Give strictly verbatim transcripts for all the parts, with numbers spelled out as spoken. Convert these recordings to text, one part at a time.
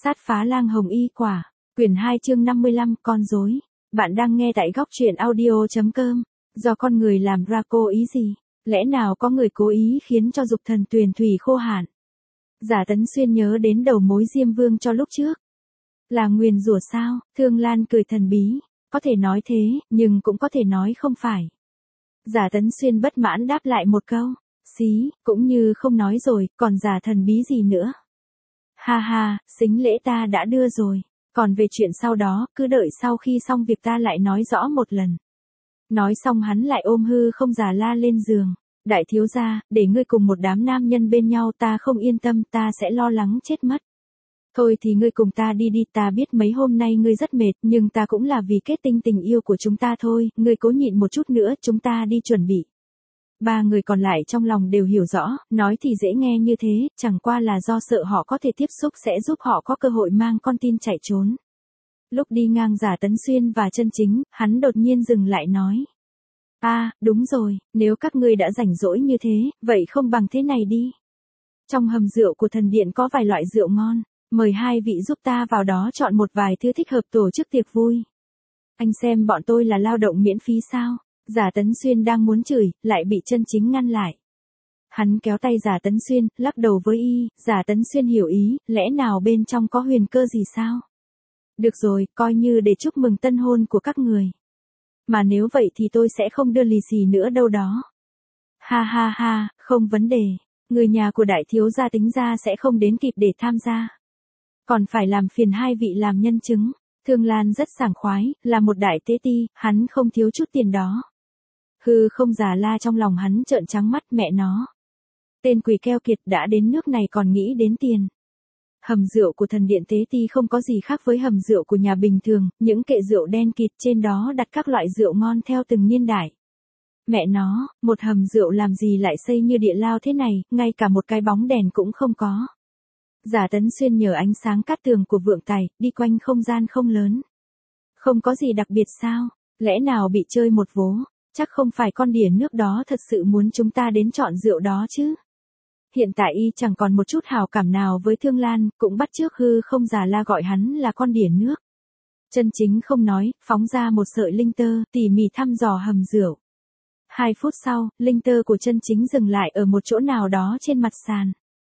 Sát phá lang hồng y quả, quyển hai chương năm mươi lăm, con rối. Bạn đang nghe tại góc truyện audio.com. Do con người làm ra cố ý gì? Lẽ nào có người cố ý khiến cho dục thần tuyền thủy khô hạn? Giả Tấn Xuyên nhớ đến đầu mối Diêm Vương cho lúc trước. Là nguyền rủa sao? Thương Lan cười thần bí. Có thể nói thế, nhưng cũng có thể nói không phải. Giả Tấn Xuyên bất mãn đáp lại một câu. Xí, cũng như không nói rồi, còn giả thần bí gì nữa? Ha ha, sính lễ ta đã đưa rồi. Còn về chuyện sau đó, cứ đợi sau khi xong việc ta lại nói rõ một lần. Nói xong hắn lại ôm hư không giả la lên giường. Đại thiếu gia, để ngươi cùng một đám nam nhân bên nhau ta không yên tâm, ta sẽ lo lắng chết mất. Thôi thì ngươi cùng ta đi đi, ta biết mấy hôm nay ngươi rất mệt, nhưng ta cũng là vì kết tinh tình yêu của chúng ta thôi, ngươi cố nhịn một chút nữa, chúng ta đi chuẩn bị. Ba người còn lại trong lòng đều hiểu rõ, nói thì dễ nghe như thế, chẳng qua là do sợ họ có thể tiếp xúc sẽ giúp họ có cơ hội mang con tin chạy trốn. Lúc đi ngang Giả Tấn Xuyên và Chân Chính, hắn đột nhiên dừng lại nói. A, à, đúng rồi, nếu các ngươi đã rảnh rỗi như thế, vậy không bằng thế này đi. Trong hầm rượu của thần điện có vài loại rượu ngon, mời hai vị giúp ta vào đó chọn một vài thứ thích hợp tổ chức tiệc vui. Anh xem bọn tôi là lao động miễn phí sao? Giả Tấn Xuyên đang muốn chửi, lại bị Chân Chính ngăn lại. Hắn kéo tay Giả Tấn Xuyên, lắc đầu với y, Giả Tấn Xuyên hiểu ý, lẽ nào bên trong có huyền cơ gì sao? Được rồi, coi như để chúc mừng tân hôn của các người. Mà nếu vậy thì tôi sẽ không đưa lì xì nữa đâu đó. Ha ha ha, không vấn đề. Người nhà của đại thiếu gia tính ra sẽ không đến kịp để tham gia. Còn phải làm phiền hai vị làm nhân chứng. Thương Lan rất sảng khoái, là một đại tế ti, hắn không thiếu chút tiền đó. Hư không giả la trong lòng hắn trợn trắng mắt mẹ nó. Tên quỷ keo kiệt đã đến nước này còn nghĩ đến tiền. Hầm rượu của thần điện tế ti không có gì khác với hầm rượu của nhà bình thường, những kệ rượu đen kịt trên đó đặt các loại rượu ngon theo từng niên đại. Mẹ nó, một hầm rượu làm gì lại xây như địa lao thế này, ngay cả một cái bóng đèn cũng không có. Giả Tấn Xuyên nhờ ánh sáng cát tường của vượng tài, đi quanh không gian không lớn. Không có gì đặc biệt sao, lẽ nào bị chơi một vố, chắc không phải con đỉa nước đó thật sự muốn chúng ta đến chọn rượu đó chứ. Hiện tại y chẳng còn một chút hào cảm nào với Thương Lan, cũng bắt chước hư không giả la gọi hắn là con đỉa nước. Chân Chính không nói, phóng ra một sợi linh tơ, tỉ mỉ thăm dò hầm rượu. Hai phút sau, linh tơ của Chân Chính dừng lại ở một chỗ nào đó trên mặt sàn.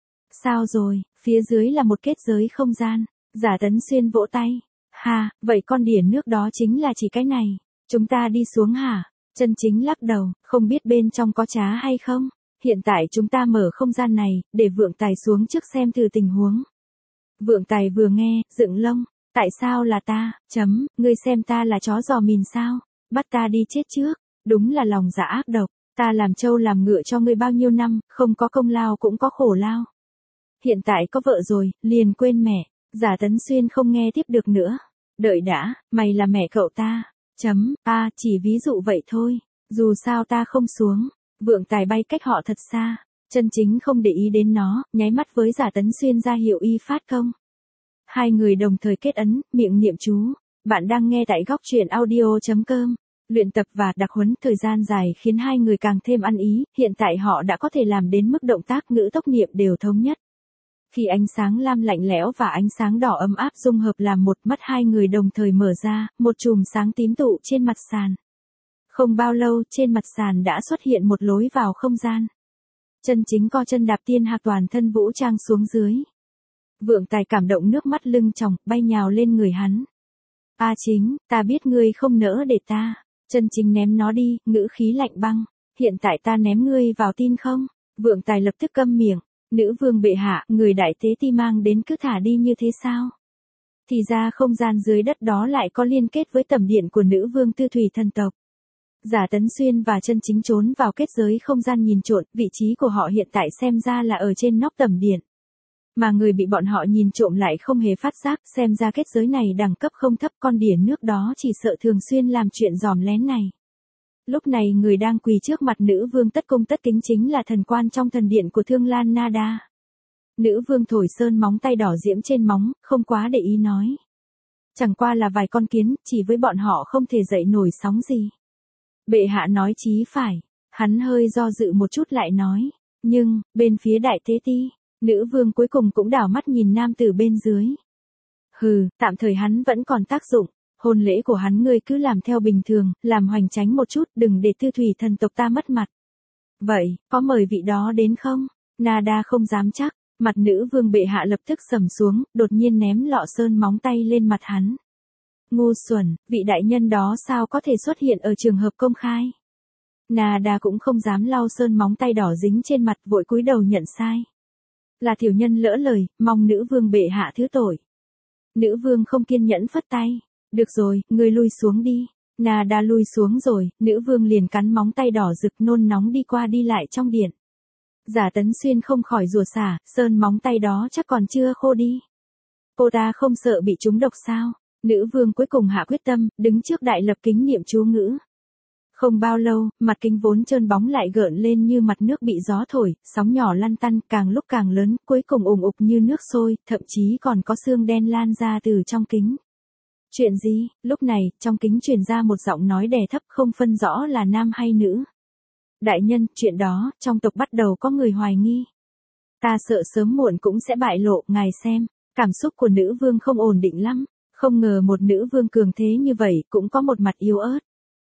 Sao rồi, phía dưới là một kết giới không gian. Giả Tấn Xuyên vỗ tay. Ha, vậy con đỉa nước đó chính là chỉ cái này. Chúng ta đi xuống hả? Chân Chính lắc đầu, không biết bên trong có trá hay không. Hiện tại chúng ta mở không gian này, để Vượng Tài xuống trước xem thử tình huống. Vượng Tài vừa nghe, dựng lông. Tại sao là ta, chấm, ngươi xem ta là chó giò mìn sao? Bắt ta đi chết trước. Đúng là lòng dạ ác độc. Ta làm trâu làm ngựa cho ngươi bao nhiêu năm, không có công lao cũng có khổ lao. Hiện tại có vợ rồi, liền quên mẹ. Giả Tấn Xuyên không nghe tiếp được nữa. Đợi đã, mày là mẹ cậu ta. Chấm, a à, chỉ ví dụ vậy thôi. Dù sao ta không xuống. Vượng Tài bay cách họ thật xa. Chân Chính không để ý đến nó, nháy mắt với Giả Tấn Xuyên ra hiệu y phát công. Hai người đồng thời kết ấn, miệng niệm chú. Bạn đang nghe tại góc truyện audio.com. Luyện tập và đặc huấn thời gian dài khiến hai người càng thêm ăn ý, hiện tại họ đã có thể làm đến mức động tác ngữ tốc niệm đều thống nhất. Khi ánh sáng lam lạnh lẽo và ánh sáng đỏ ấm áp dung hợp làm một, mắt hai người đồng thời mở ra, một chùm sáng tím tụ trên mặt sàn. Không bao lâu, trên mặt sàn đã xuất hiện một lối vào không gian. Chân Chính co chân đạp tiên hạc toàn thân vũ trang xuống dưới. Vượng Tài cảm động nước mắt lưng tròng, bay nhào lên người hắn. A Chính, ta biết ngươi không nỡ để ta. Chân Chính ném nó đi, ngữ khí lạnh băng. Hiện tại ta ném ngươi vào tin không? Vượng Tài lập tức câm miệng. Nữ vương bệ hạ, người đại tế ti mang đến cứ thả đi như thế sao? Thì ra không gian dưới đất đó lại có liên kết với tẩm điện của nữ vương tư thủy thần tộc. Giả Tấn Xuyên và Chân Chính trốn vào kết giới không gian nhìn trộm, vị trí của họ hiện tại xem ra là ở trên nóc tẩm điện. Mà người bị bọn họ nhìn trộm lại không hề phát giác, xem ra kết giới này đẳng cấp không thấp, con đỉa nước đó chỉ sợ thường xuyên làm chuyện giòm lén này. Lúc này người đang quỳ trước mặt nữ vương tất cung tất kính chính là thần quan trong thần điện của Thương Lan Nada. Nữ vương thổi sơn móng tay đỏ diễm trên móng, không quá để ý nói. Chẳng qua là vài con kiến, chỉ với bọn họ không thể dậy nổi sóng gì. Bệ hạ nói chí phải. Hắn hơi do dự một chút lại nói. Nhưng, bên phía đại tế ti, nữ vương cuối cùng cũng đảo mắt nhìn nam tử bên dưới. Hừ, tạm thời hắn vẫn còn tác dụng. Hôn lễ của hắn ngươi cứ làm theo bình thường, làm hoành tránh một chút, đừng để Tư thủy thần tộc ta mất mặt. Vậy, có mời vị đó đến không? Nada không dám chắc, mặt nữ vương bệ hạ lập tức sầm xuống, đột nhiên ném lọ sơn móng tay lên mặt hắn. Ngu xuẩn, vị đại nhân đó sao có thể xuất hiện ở trường hợp công khai? Nada cũng không dám lau sơn móng tay đỏ dính trên mặt, vội cúi đầu nhận sai. Là tiểu nhân lỡ lời, mong nữ vương bệ hạ thứ tội. Nữ vương không kiên nhẫn phất tay. Được rồi, ngươi lui xuống đi. Nada lui xuống rồi, nữ vương liền cắn móng tay đỏ rực nôn nóng đi qua đi lại trong điện. Giả Tấn Xuyên không khỏi rủa xả, sơn móng tay đó chắc còn chưa khô đi. Cô ta không sợ bị trúng độc sao? Nữ vương cuối cùng hạ quyết tâm, đứng trước đại lập kính niệm chú ngữ. Không bao lâu, mặt kính vốn trơn bóng lại gợn lên như mặt nước bị gió thổi, sóng nhỏ lăn tăn, càng lúc càng lớn, cuối cùng ùng ục như nước sôi, thậm chí còn có xương đen lan ra từ trong kính. Chuyện gì? Lúc này, trong kính truyền ra một giọng nói đè thấp không phân rõ là nam hay nữ. Đại nhân, chuyện đó, trong tộc bắt đầu có người hoài nghi. Ta sợ sớm muộn cũng sẽ bại lộ, ngài xem. Cảm xúc của nữ vương không ổn định lắm. Không ngờ một nữ vương cường thế như vậy, cũng có một mặt yếu ớt.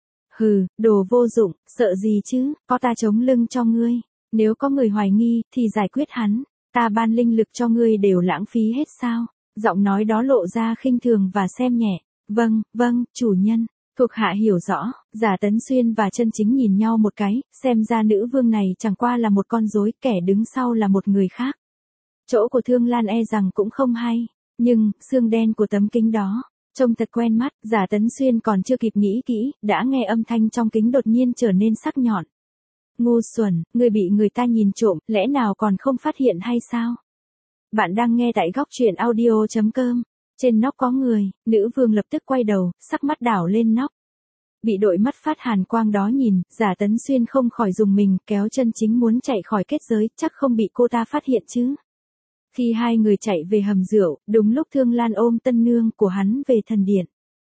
Hừ, đồ vô dụng, sợ gì chứ, có ta chống lưng cho ngươi. Nếu có người hoài nghi, thì giải quyết hắn. Ta ban linh lực cho ngươi đều lãng phí hết sao? Giọng nói đó lộ ra khinh thường và xem nhẹ. Vâng, vâng, chủ nhân. Thuộc hạ hiểu rõ. Giả Tấn Xuyên và Chân Chính nhìn nhau một cái, xem ra nữ vương này chẳng qua là một con rối, kẻ đứng sau là một người khác. Chỗ của Thương Lan e rằng cũng không hay. Nhưng, xương đen của tấm kính đó, trông thật quen mắt. Giả Tấn Xuyên còn chưa kịp nghĩ kỹ, đã nghe âm thanh trong kính đột nhiên trở nên sắc nhọn. Ngu xuẩn, người bị người ta nhìn trộm, lẽ nào còn không phát hiện hay sao? Bạn đang nghe tại góc truyện audio chấm com. Trên nóc có người, nữ vương lập tức quay đầu, sắc mắt đảo lên nóc. Bị đội mắt phát hàn quang đó nhìn, Giả Tấn Xuyên không khỏi dùng mình, kéo Chân Chính muốn chạy khỏi kết giới, chắc không bị cô ta phát hiện chứ. Khi hai người chạy về hầm rượu, đúng lúc Thương Lan ôm tân nương của hắn về thần điện.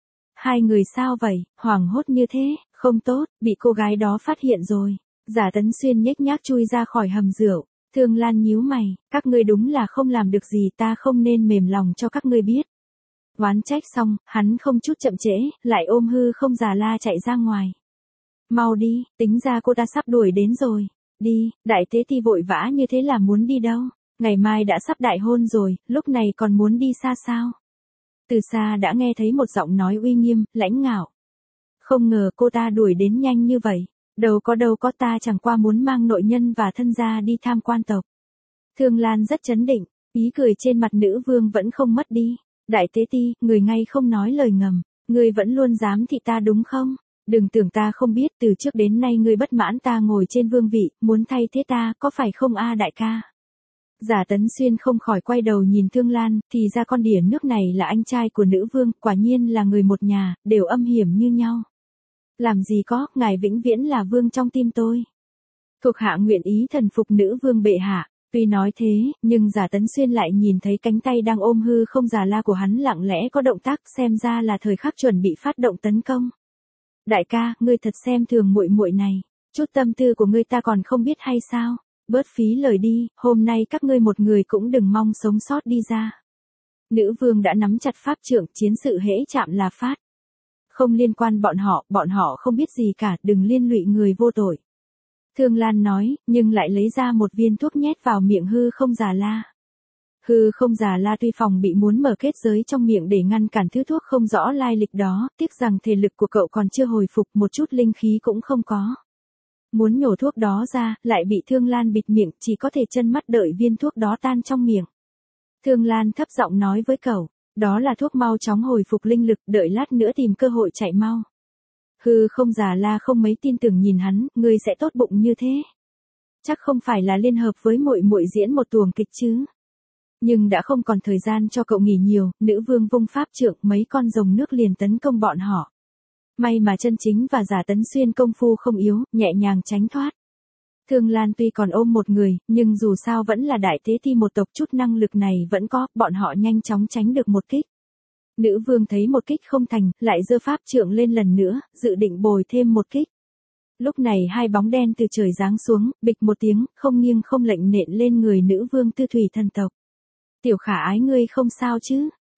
Hai người sao vậy, hoảng hốt như thế, không tốt, bị cô gái đó phát hiện rồi. Giả Tấn Xuyên nhếch nhác chui ra khỏi hầm rượu. Thương Lan nhíu mày, các ngươi đúng là không làm được gì, ta không nên mềm lòng cho các ngươi biết. Oán trách xong, hắn không chút chậm trễ, lại ôm hư không già la chạy ra ngoài. Mau đi, tính ra cô ta sắp đuổi đến rồi. Đi, đại tế ti vội vã như thế là muốn đi đâu? Ngày mai đã sắp đại hôn rồi, lúc này còn muốn đi xa sao? Từ xa đã nghe thấy một giọng nói uy nghiêm, lãnh ngạo. Không ngờ cô ta đuổi đến nhanh như vậy. Đâu có đâu có, ta chẳng qua muốn mang nội nhân và thân gia đi tham quan tộc. Thương Lan rất chấn định, ý cười trên mặt nữ vương vẫn không mất đi. Đại tế ti, người ngay không nói lời ngầm, người vẫn luôn dám thị ta đúng không? Đừng tưởng ta không biết, từ trước đến nay ngươi bất mãn ta ngồi trên vương vị, muốn thay thế ta, có phải không a đại ca? Giả Tấn Xuyên không khỏi quay đầu nhìn Thương Lan, thì ra con đỉa nước này là anh trai của nữ vương, quả nhiên là người một nhà, đều âm hiểm như nhau. Làm gì có, ngài vĩnh viễn là vương trong tim tôi. Thuộc hạ nguyện ý thần phục nữ vương bệ hạ. Tuy nói thế, nhưng Giả Tấn Xuyên lại nhìn thấy cánh tay đang ôm hư không già la của hắn lặng lẽ có động tác, xem ra là thời khắc chuẩn bị phát động tấn công. Đại ca, ngươi thật xem thường muội muội này, chút tâm tư của ngươi ta còn không biết hay sao? Bớt phí lời đi, hôm nay các ngươi một người cũng đừng mong sống sót đi ra. Nữ vương đã nắm chặt pháp trượng, chiến sự hễ chạm là phát. Không liên quan bọn họ, bọn họ không biết gì cả, đừng liên lụy người vô tội. Thương Lan nói, nhưng lại lấy ra một viên thuốc nhét vào miệng hư không già la. Hư không già la tuy phòng bị muốn mở kết giới trong miệng để ngăn cản thứ thuốc không rõ lai lịch đó, tiếc rằng thể lực của cậu còn chưa hồi phục, một chút linh khí cũng không có. Muốn nhổ thuốc đó ra, lại bị Thương Lan bịt miệng, chỉ có thể chân mắt đợi viên thuốc đó tan trong miệng. Thương Lan thấp giọng nói với cậu, đó là thuốc mau chóng hồi phục linh lực, đợi lát nữa tìm cơ hội chạy mau. Hư không già la không mấy tin tưởng nhìn hắn, ngươi sẽ tốt bụng như thế. Chắc không phải là liên hợp với muội muội diễn một tuồng kịch chứ. Nhưng đã không còn thời gian cho cậu nghỉ nhiều, nữ vương vung pháp trượng, mấy con rồng nước liền tấn công bọn họ. May mà Chân Chính và Giả Tấn Xuyên công phu không yếu, nhẹ nhàng tránh thoát. Thương Lan tuy còn ôm một người, nhưng dù sao vẫn là đại tế ti một tộc, chút năng lực này vẫn có, bọn họ nhanh chóng tránh được một kích. Nữ vương thấy một kích không thành, lại giơ pháp trượng lên lần nữa, dự định bồi thêm một kích. Lúc này hai bóng đen từ trời giáng xuống, bịch một tiếng, không nghiêng không lệch nện lên người nữ vương Tư thủy thần tộc. Tiểu khả ái ngươi không sao chứ?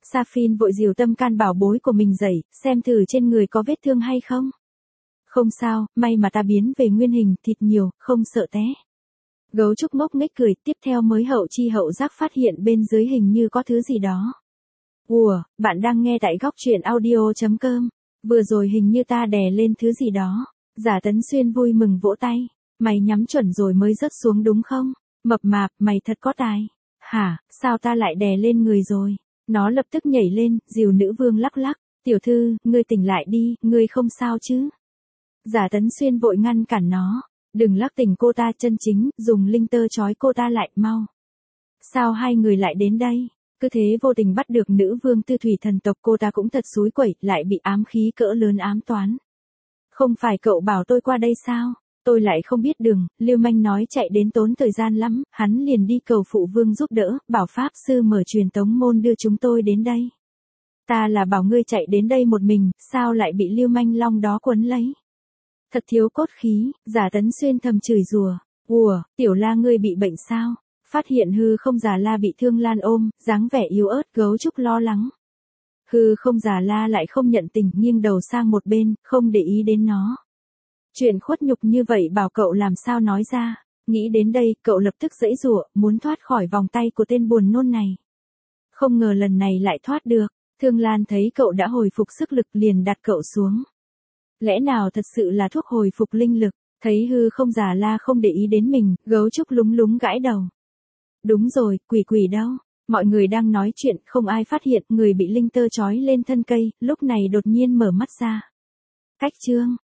Sa-phin vội dìu tâm can bảo bối của mình dậy, xem thử trên người có vết thương hay không. Không sao, may mà ta biến về nguyên hình, thịt nhiều, không sợ té. Gấu trúc ngốc nghếch cười, tiếp theo mới hậu chi hậu giác phát hiện bên dưới hình như có thứ gì đó. Ủa, bạn đang nghe tại góc truyện audio.com. Vừa rồi hình như ta đè lên thứ gì đó. Giả Tấn Xuyên vui mừng vỗ tay. Mày nhắm chuẩn rồi mới rớt xuống đúng không? Mập mạp, mày thật có tài. Hả, sao ta lại đè lên người rồi? Nó lập tức nhảy lên, dìu nữ vương lắc lắc. Tiểu thư, ngươi tỉnh lại đi, ngươi không sao chứ? Giả Tấn Xuyên vội ngăn cản nó. Đừng lắc tỉnh cô ta, chân chính, dùng linh tơ trói cô ta lại, mau. Sao hai người lại đến đây? Cứ thế vô tình bắt được nữ vương tư thủy thần tộc, cô ta cũng thật xúi quẩy, lại bị ám khí cỡ lớn ám toán. Không phải cậu bảo tôi qua đây sao? Tôi lại không biết đường, Lưu Manh nói chạy đến tốn thời gian lắm, hắn liền đi cầu phụ vương giúp đỡ, bảo pháp sư mở truyền tống môn đưa chúng tôi đến đây. Ta là bảo ngươi chạy đến đây một mình, sao lại bị Lưu Manh long đó quấn lấy? Thật thiếu cốt khí, Giả Tấn Xuyên thầm chửi rủa. Ủa, tiểu la ngươi bị bệnh sao? Phát hiện hư không già la bị Thương Lan ôm, dáng vẻ yếu ớt, gấu trúc lo lắng. Hư không già la lại không nhận tình, nghiêng đầu sang một bên, không để ý đến nó. Chuyện khuất nhục như vậy bảo cậu làm sao nói ra. Nghĩ đến đây, cậu lập tức giãy giụa, muốn thoát khỏi vòng tay của tên buồn nôn này. Không ngờ lần này lại thoát được. Thương Lan thấy cậu đã hồi phục sức lực liền đặt cậu xuống. Lẽ nào thật sự là thuốc hồi phục linh lực? Thấy hư không già la không để ý đến mình, gấu trúc lúng lúng gãi đầu. Đúng rồi, quỷ quỷ đâu? Mọi người đang nói chuyện, không ai phát hiện người bị linh tơ trói lên thân cây, lúc này đột nhiên mở mắt ra. Cách chương